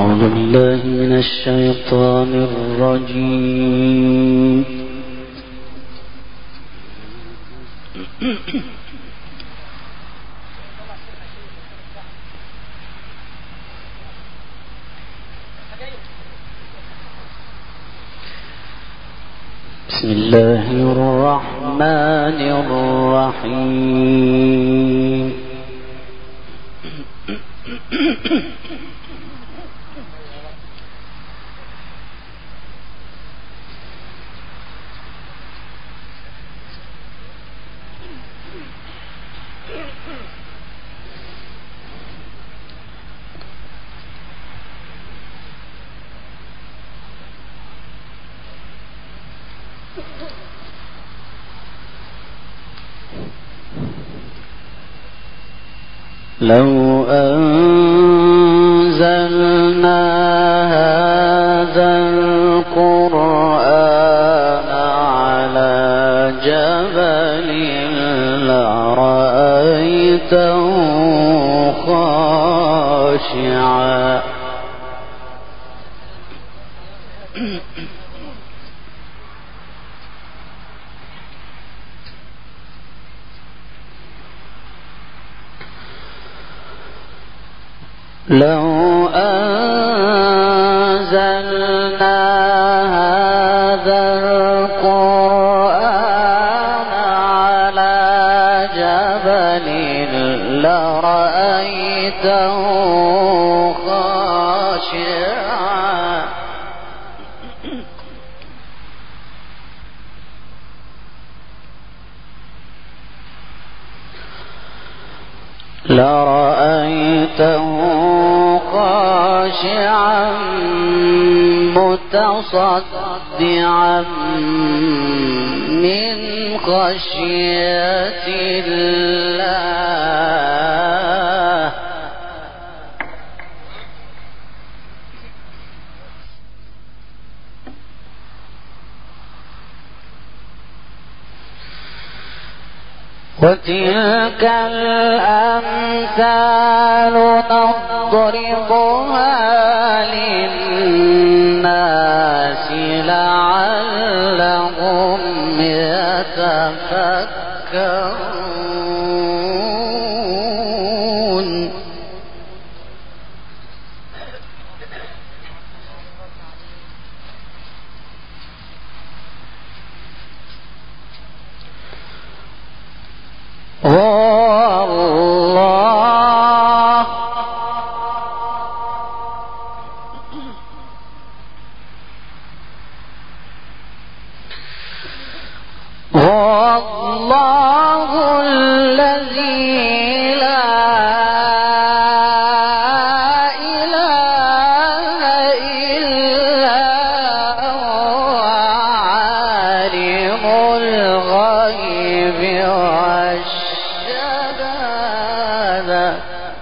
أعوذ بالله من الشيطان الرجيم. بسم الله الرحمن الرحيم. لو أنزلنا هذا القرآن على جبل لرأيته خاشعا لو أنزلنا هذا القرآن على جبل لرأيته خاشعا خاشعا متصدعا من خشية الله وتلك الأمثال نضربها للناس لعلهم يتفكرون والله الذي لا إله إلا هو عالم الغيب والشهادة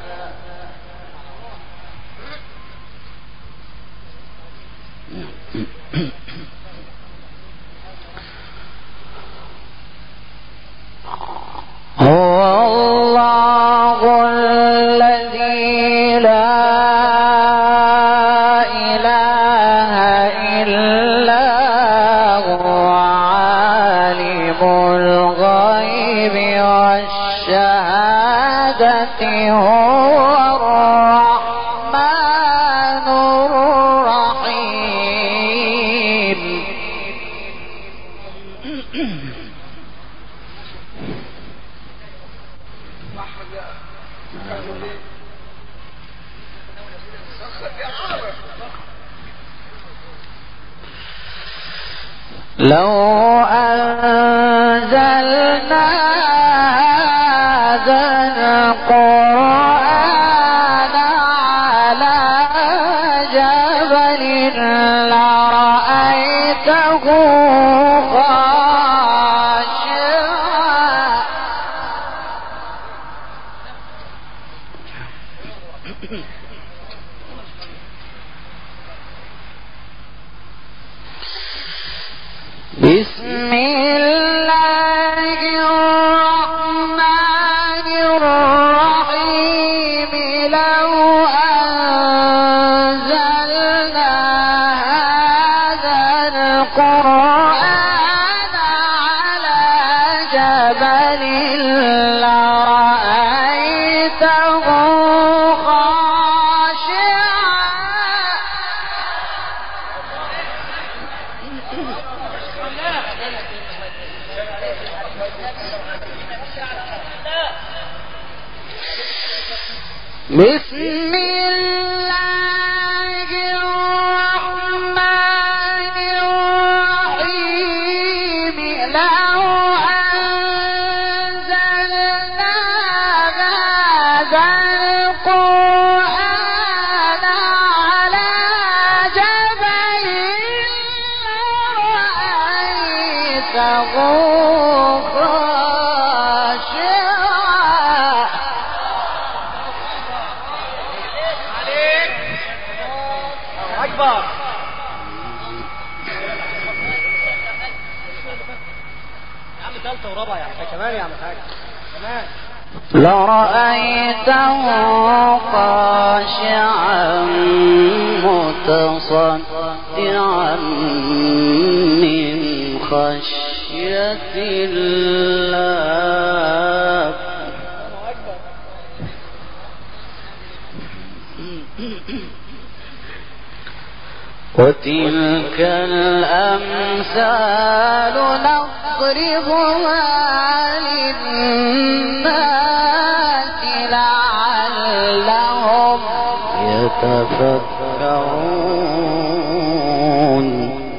هو الله الذي لا إله إلا هو عالم الغيب والشهادة هو الرحمن الرحيم. لو أنزلنا هذا القرآن على جبل لرأيته خاشعا بسم الله الرحمن الرحيم. لو أنزلنا بسم الله الرحمن الرحيم لو أنزلنا هذا القرآن على جبل لرأيته لرأيته خاشعا متصدعا من خشية الله وتلك الأمثال نضربها للناس لعلهم يتفكرون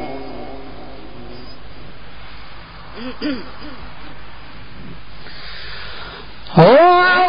هو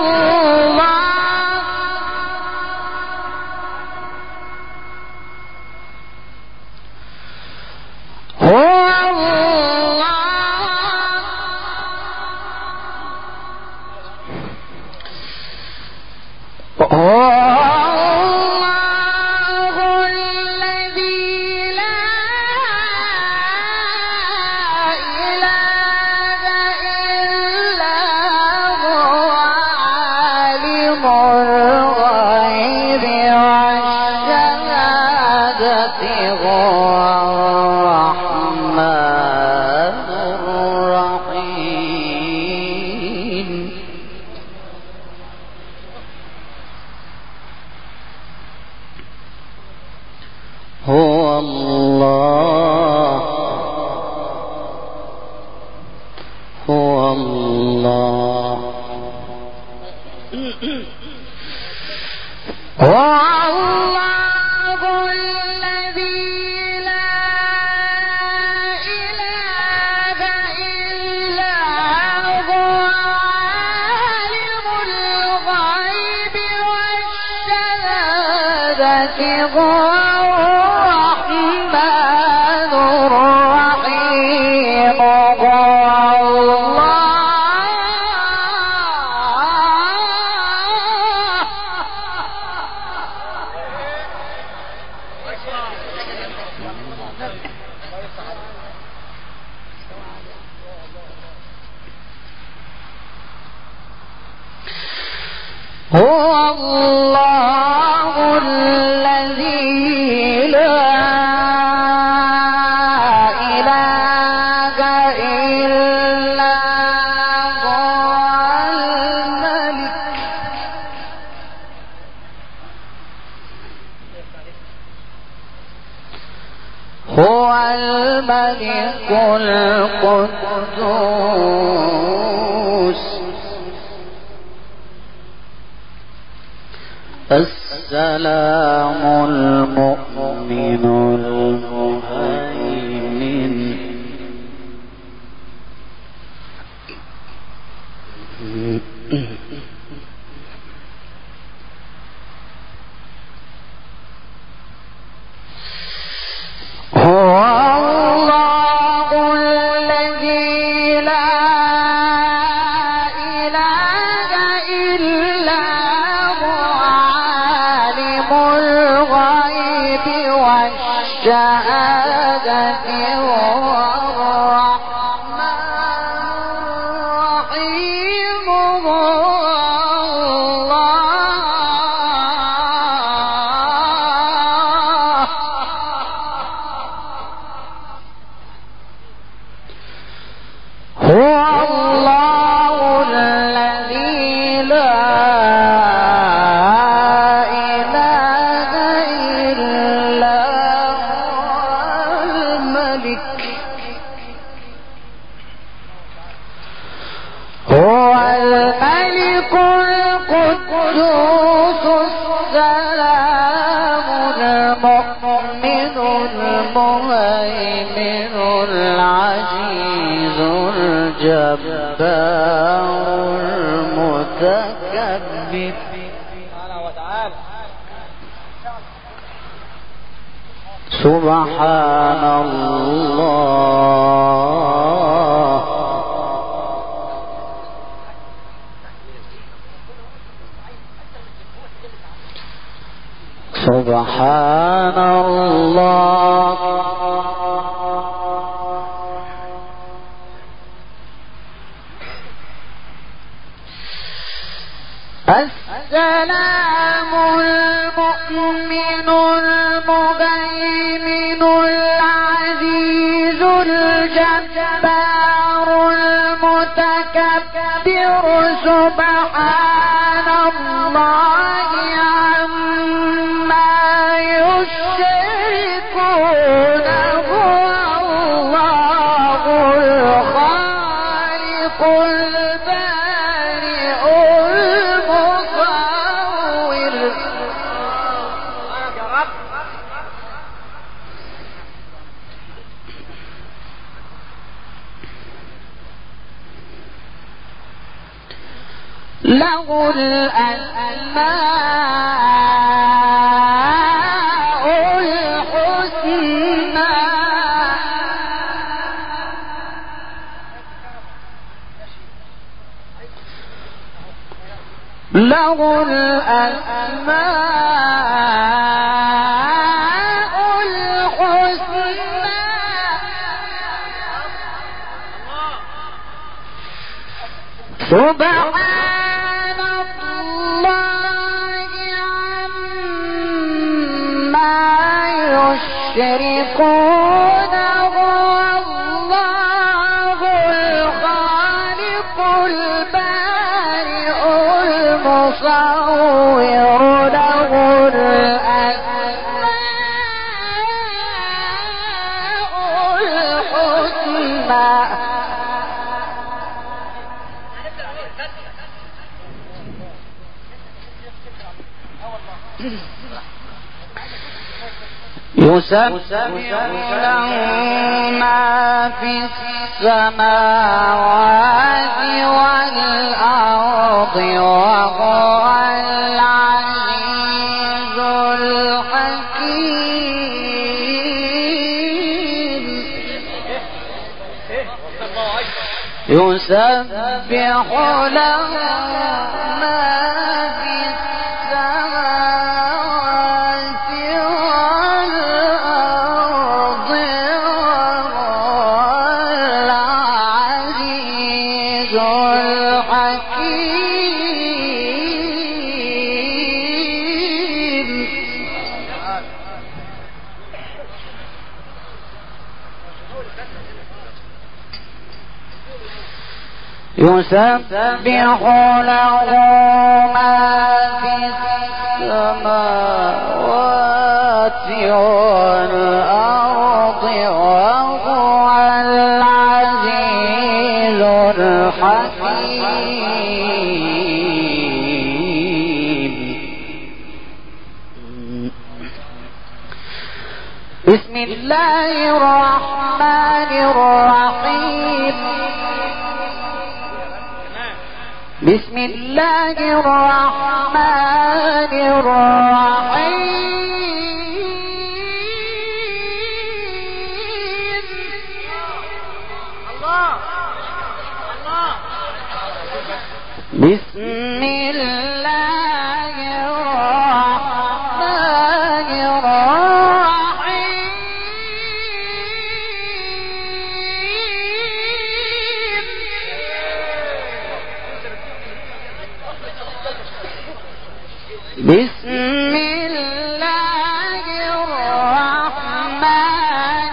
الله الذي لا إله إلا هو الملك القدوس السلام المؤمن المهيمن هو الله الذي لا إله إلا هو عالم الغيب والشهادة هو الرحمن الرحيم هو الله الذي لا إله إلا هو السلام المؤمن المهيمن العزيز الجبار المتكبر سبحان الله سبحان الله السلام المؤمن المهيمن العزيز الجبار المتكبر سبحان الله عما يشركون هو الله الخالق البارئ المصور له الأسماء الحسنى له الأسماء الحسنى سبحان الله عما يشركون هو الله الخالق البارئ المصور له الأسماء الحسنى يسبح له ما في السماوات والأرض وهو العزيز الحكيم يسبح له ما في السماوات والأرض وهو العزيز الحكيم يسبح له ما في السماوات والأرض وهو العزيز الحكيم بسم الله الرحمن الرحيم بسم الله الرحمن الرحيم الله الله بسم الله الرحمن الرحيم بسم الله الرحمن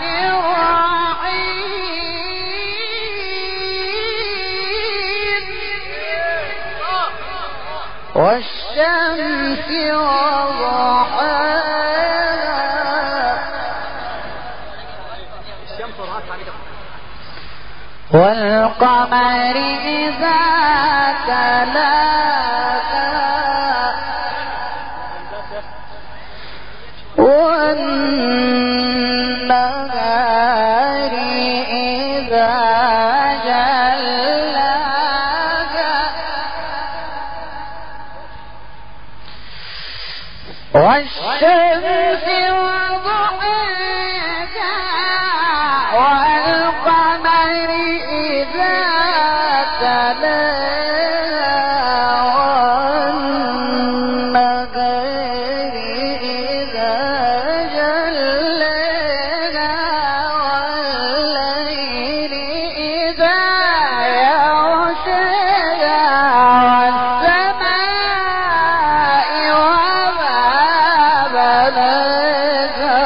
الرحيم والشمس وضحاها والقمر إذا تلاها والنهار إذا جلاها والشمس وضحاها والقمر إذا تلاها والنهار إذا جلاها والليل إذا يغشاها والسماء وما بناها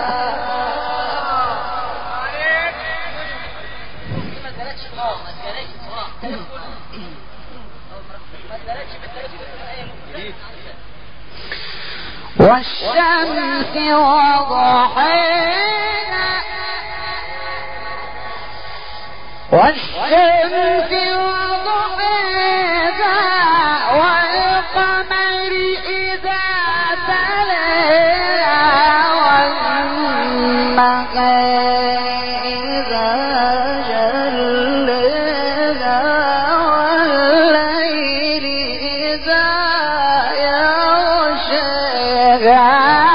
والشمس وضحاها والشمس وضحاها والقمر إذا تلاها والنهار إذا جلاها والليل إذا يغشاها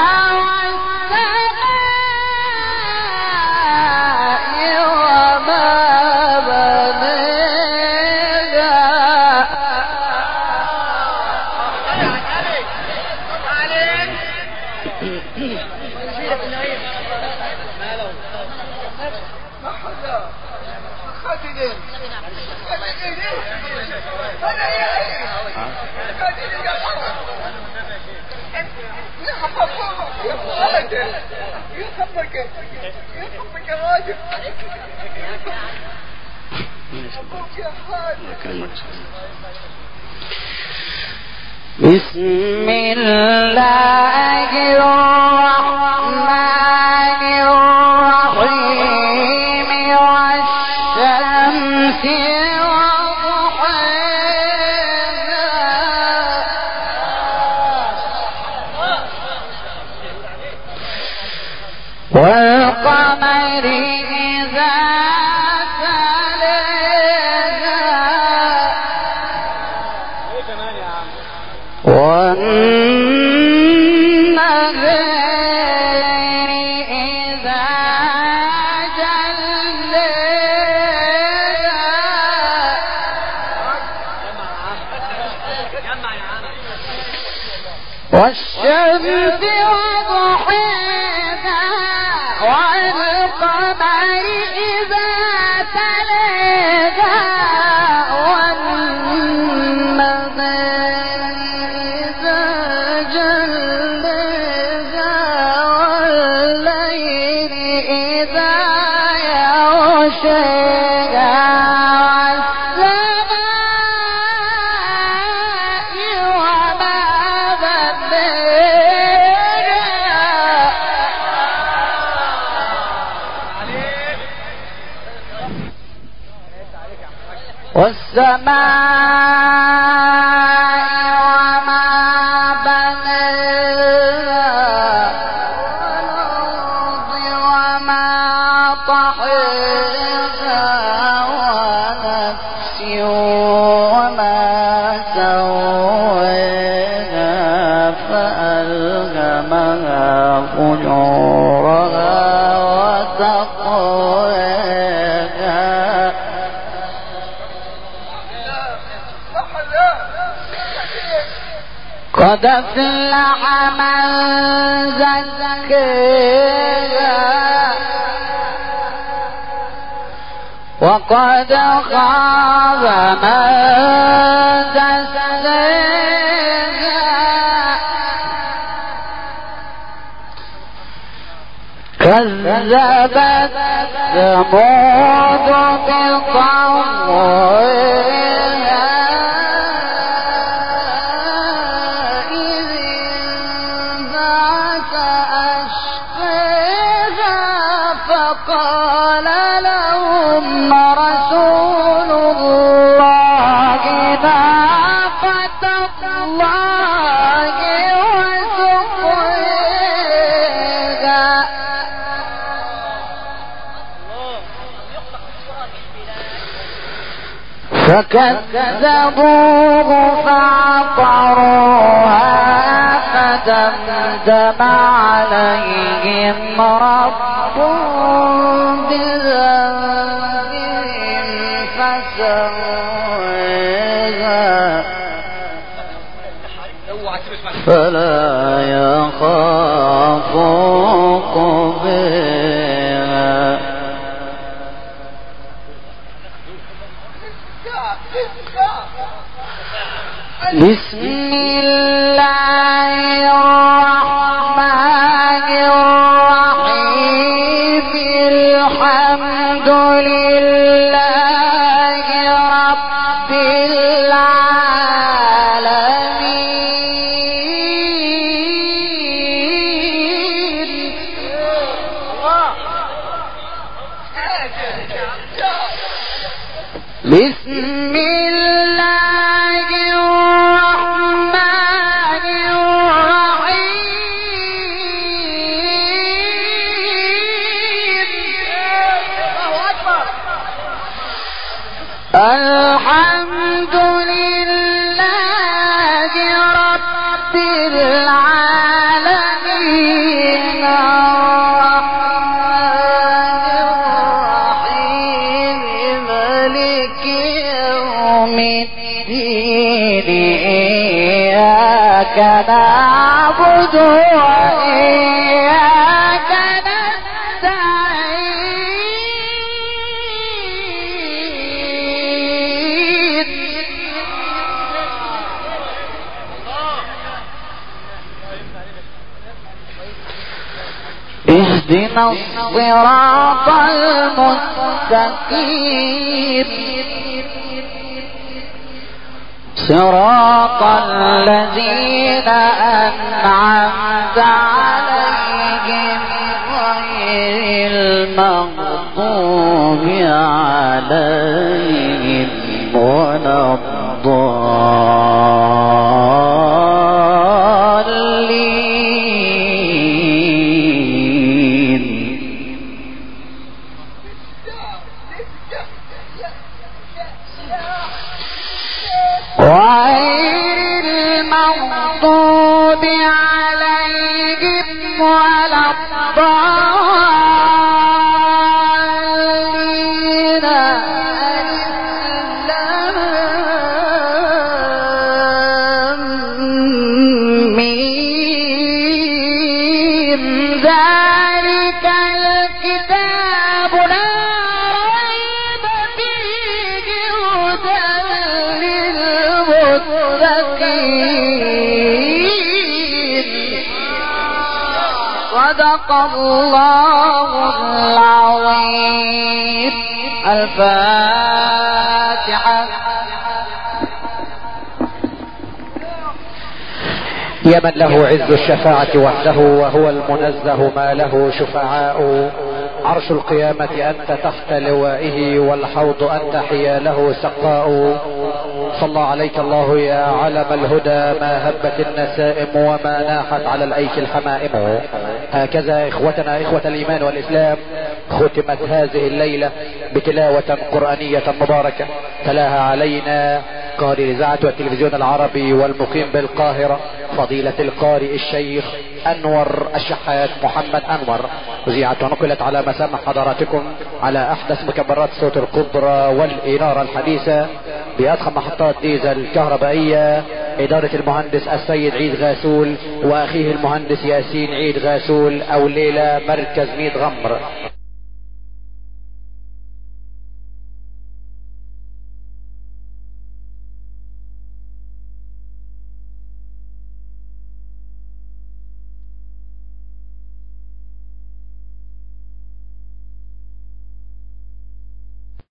بسم الله الرحمن الرحيم والشمس وضحاها والقمر إذا والنهار إذا جلاها والشمس وضحاها والقمر إذا تلاها والسماء وما بناها والأرض وما طحاها ونفس وما سواها فألهمها فجورها وتقواها قد أفلح من زكاها وقد خاب من دساها كذبت ثمود بطغواها إذ انبعث أشقاها فقال لهم رسول الله ناقة الله وسقياها فكذبوه فعقروها فدمدم عليهم ربهم بذنبهم فسواها فلا يخاف عقباها. بسم الله الرحمن الرحيم. الحمد لله رب العالمين. بسم الله الرحمن الرحيم. الحمد لله رب العالمين. الرحمن الرحيم. مالك يوم الدين. إياك نعبد وإياك نستعين. اهدنا الصراط المستقيم. صراط الذين أنعمت عليهم غير المغضوب عليهم ولا الضالين. غير المغضوب عليهم ولا الضالين. آمين. ذلك الكتاب لا ريب فيه هدى للمتقين. صدق الله العظيم. الفاتحة. يا من له عز الشفاعة وحده وهو المنزه ما له شفعاء. عرش القيامة أنت تحت لوائه والحوض أنت حياله سقاء. صلى عليك الله يا علم الهدى ما هبت النسائم وما ناحت على الأيك الحمائم. هكذا إخوتنا إخوة الإيمان والإسلام ختمت هذه الليلة بتلاوة قرآنية مباركة تلاها علينا قارئ الإذاعة والتلفزيون العربي والمقيم بالقاهرة فضيلة القارئ الشيخ أنور الشحات محمد أنور. وزيعت ونقلت على مسامع حضراتكم على أحدث مكبرات الصوت الكبرى والإنارة الحديثة بأضخم محطات ديزل الكهربائية. إدارة المهندس السيد عيد غاسول وأخيه المهندس ياسين عيد غاسول. أو ليلة مركز ميت غمر.